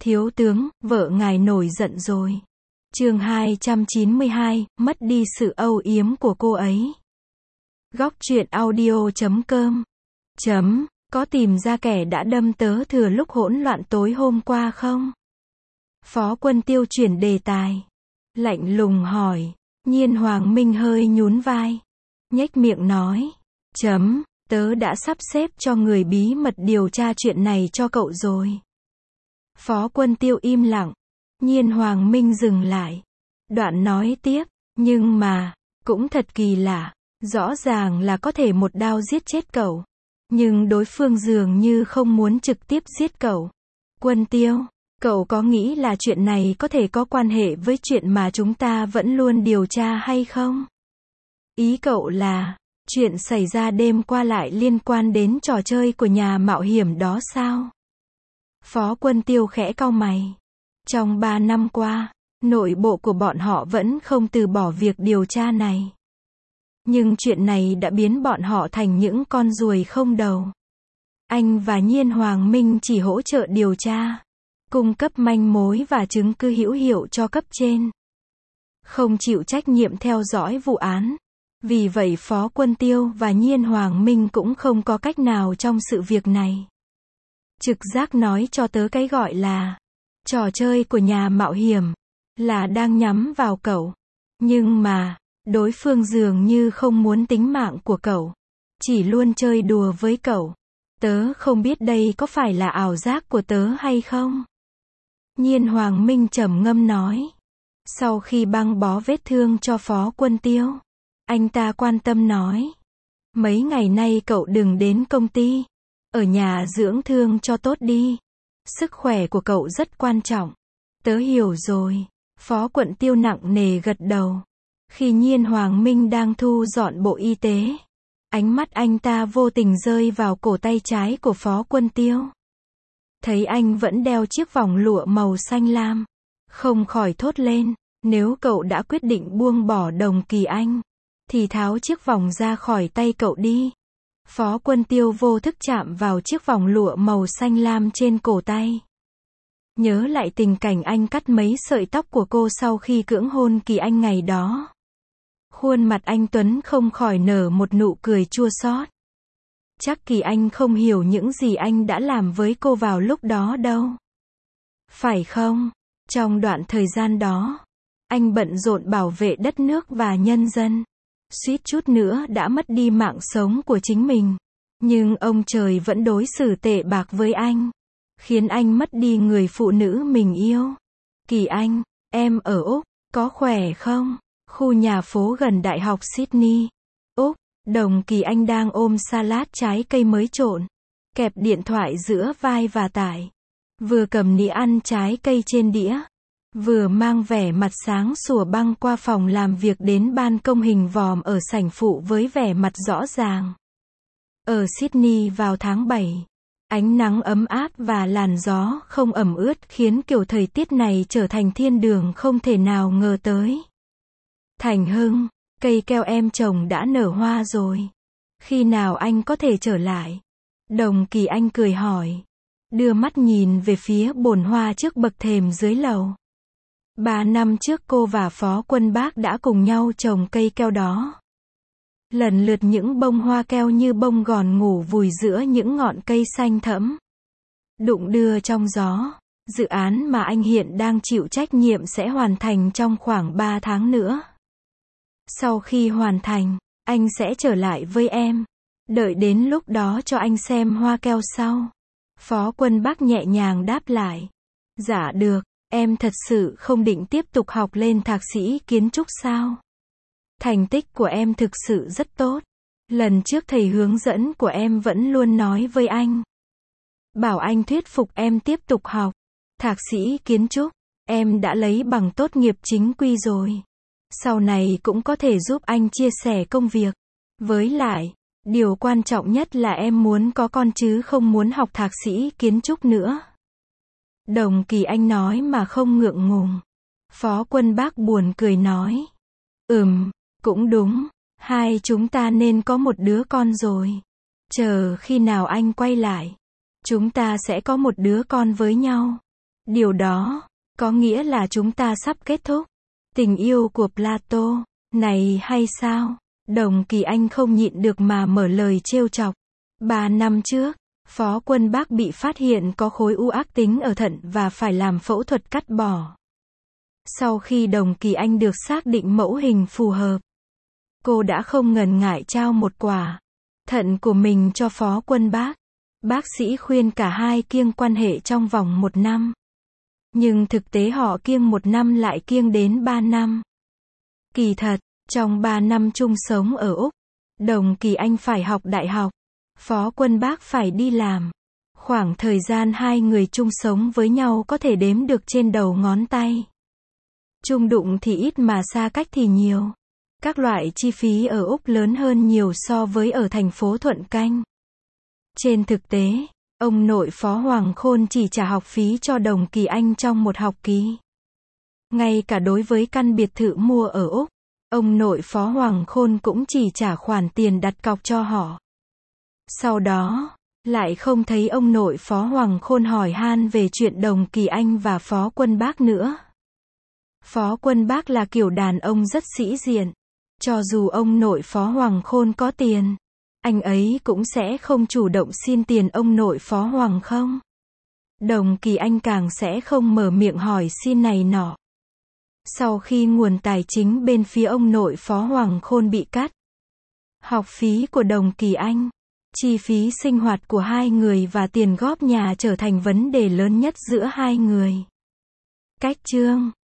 Thiếu tướng, vợ ngài nổi giận rồi. Chương 292, mất đi sự âu yếm của cô ấy. Góc truyện audio.com. Có tìm ra kẻ đã đâm tớ thừa lúc hỗn loạn tối hôm qua không? Phó Quân Tiêu chuyển đề tài. Lạnh lùng hỏi. Nhiên Hoàng Minh hơi nhún vai. Nhếch miệng nói. Tớ đã sắp xếp cho người bí mật điều tra chuyện này cho cậu rồi. Phó Quân Tiêu im lặng. Nhiên Hoàng Minh dừng lại. Đoạn nói tiếp. Nhưng mà, cũng thật kỳ lạ. Rõ ràng là có thể một đao giết chết cậu. Nhưng đối phương dường như không muốn trực tiếp giết cậu. Quân Tiêu, cậu có nghĩ là chuyện này có thể có quan hệ với chuyện mà chúng ta vẫn luôn điều tra hay không? Ý cậu là, chuyện xảy ra đêm qua lại liên quan đến trò chơi của nhà mạo hiểm đó sao? Phó Quân Tiêu khẽ cau mày. Trong 3 năm qua, nội bộ của bọn họ vẫn không từ bỏ việc điều tra này. Nhưng chuyện này đã biến bọn họ thành những con ruồi không đầu. Anh và Nhiên Hoàng Minh chỉ hỗ trợ điều tra, cung cấp manh mối và chứng cứ hữu hiệu cho cấp trên. Không chịu trách nhiệm theo dõi vụ án. Vì vậy Phó Quân Tiêu và Nhiên Hoàng Minh cũng không có cách nào trong sự việc này. Trực giác nói cho tớ cái gọi là trò chơi của nhà mạo hiểm là đang nhắm vào cậu. Nhưng mà, đối phương dường như không muốn tính mạng của cậu. Chỉ luôn chơi đùa với cậu. Tớ không biết đây có phải là ảo giác của tớ hay không? Nhiên Hoàng Minh trầm ngâm nói. Sau khi băng bó vết thương cho Phó Quân Tiêu, anh ta quan tâm nói. Mấy ngày nay cậu đừng đến công ty. Ở nhà dưỡng thương cho tốt đi. Sức khỏe của cậu rất quan trọng. Tớ hiểu rồi. Phó Quân Tiêu nặng nề gật đầu. Khi Nhiên Hoàng Minh đang thu dọn bộ y tế, ánh mắt anh ta vô tình rơi vào cổ tay trái của Phó Quân Tiêu. Thấy anh vẫn đeo chiếc vòng lụa màu xanh lam, không khỏi thốt lên, nếu cậu đã quyết định buông bỏ Đồng Kỳ Anh, thì tháo chiếc vòng ra khỏi tay cậu đi. Phó Quân Tiêu vô thức chạm vào chiếc vòng lụa màu xanh lam trên cổ tay. Nhớ lại tình cảnh anh cắt mấy sợi tóc của cô sau khi cưỡng hôn Kỳ Anh ngày đó. Khuôn mặt anh Tuấn không khỏi nở một nụ cười chua xót. Chắc Kỳ Anh không hiểu những gì anh đã làm với cô vào lúc đó đâu. Phải không? Trong đoạn thời gian đó, anh bận rộn bảo vệ đất nước và nhân dân. Suýt chút nữa đã mất đi mạng sống của chính mình. Nhưng ông trời vẫn đối xử tệ bạc với anh. Khiến anh mất đi người phụ nữ mình yêu. Kỳ Anh, em ở Úc, có khỏe không? Khu nhà phố gần Đại học Sydney, Úc. Đồng Kỳ Anh đang ôm salad trái cây mới trộn, kẹp điện thoại giữa vai và tải. Vừa cầm nĩa ăn trái cây trên đĩa, vừa mang vẻ mặt sáng sủa băng qua phòng làm việc đến ban công hình vòm ở sảnh phụ với vẻ mặt rõ ràng. Ở Sydney vào tháng 7, ánh nắng ấm áp và làn gió không ẩm ướt khiến kiểu thời tiết này trở thành thiên đường không thể nào ngờ tới. Thành Hưng, cây keo em trồng đã nở hoa rồi. Khi nào anh có thể trở lại? Đồng Kỳ Anh cười hỏi. Đưa mắt nhìn về phía bồn hoa trước bậc thềm dưới lầu. 3 năm trước cô và Phó Quân Bác đã cùng nhau trồng cây keo đó. Lần lượt những bông hoa keo như bông gòn ngủ vùi giữa những ngọn cây xanh thẫm. Đụng đưa trong gió. Dự án mà anh hiện đang chịu trách nhiệm sẽ hoàn thành trong khoảng 3 tháng nữa. Sau khi hoàn thành, anh sẽ trở lại với em. Đợi đến lúc đó cho anh xem hoa keo sau. Phó Quân Bác nhẹ nhàng đáp lại. Dạ được, em thật sự không định tiếp tục học lên thạc sĩ kiến trúc sao? Thành tích của em thực sự rất tốt. Lần trước thầy hướng dẫn của em vẫn luôn nói với anh. Bảo anh thuyết phục em tiếp tục học. Thạc sĩ kiến trúc, em đã lấy bằng tốt nghiệp chính quy rồi. Sau này cũng có thể giúp anh chia sẻ công việc. Với lại, điều quan trọng nhất là em muốn có con chứ không muốn học thạc sĩ kiến trúc nữa. Đồng Kỳ Anh nói mà không ngượng ngùng. Phó Quân Bác buồn cười nói. Cũng đúng. Hai chúng ta nên có một đứa con rồi. Chờ khi nào anh quay lại, chúng ta sẽ có một đứa con với nhau. Điều đó có nghĩa là chúng ta sắp kết thúc tình yêu của Plato này hay sao? Đồng Kỳ Anh không nhịn được mà mở lời trêu chọc. 3 năm trước, Phó Quân Bác bị phát hiện có khối u ác tính ở thận và phải làm phẫu thuật cắt bỏ. Sau khi Đồng Kỳ Anh được xác định mẫu hình phù hợp, cô đã không ngần ngại trao một quả thận của mình cho Phó Quân Bác. Bác sĩ khuyên cả hai kiêng quan hệ trong vòng 1 năm. Nhưng thực tế họ kiêng 1 năm lại kiêng đến 3 năm. Kỳ thật, trong 3 năm chung sống ở Úc, Đồng Kỳ Anh phải học đại học, Phó Quân Bác phải đi làm. Khoảng thời gian hai người chung sống với nhau có thể đếm được trên đầu ngón tay. Chung đụng thì ít mà xa cách thì nhiều. Các loại chi phí ở Úc lớn hơn nhiều so với ở thành phố Thuận Canh. Trên thực tế, ông nội Phó Hoàng Khôn chỉ trả học phí cho Đồng Kỳ Anh trong một học kỳ. Ngay cả đối với căn biệt thự mua ở Úc, ông nội Phó Hoàng Khôn cũng chỉ trả khoản tiền đặt cọc cho họ. Sau đó, lại không thấy ông nội Phó Hoàng Khôn hỏi han về chuyện Đồng Kỳ Anh và Phó Quân Bác nữa. Phó Quân Bác là kiểu đàn ông rất sĩ diện. Cho dù ông nội Phó Hoàng Khôn có tiền, anh ấy cũng sẽ không chủ động xin tiền ông nội Phó Hoàng không. Đồng Kỳ Anh càng sẽ không mở miệng hỏi xin này nọ. Sau khi nguồn tài chính bên phía ông nội Phó Hoàng Khôn bị cắt, học phí của Đồng Kỳ Anh, chi phí sinh hoạt của hai người và tiền góp nhà trở thành vấn đề lớn nhất giữa hai người. Cách chương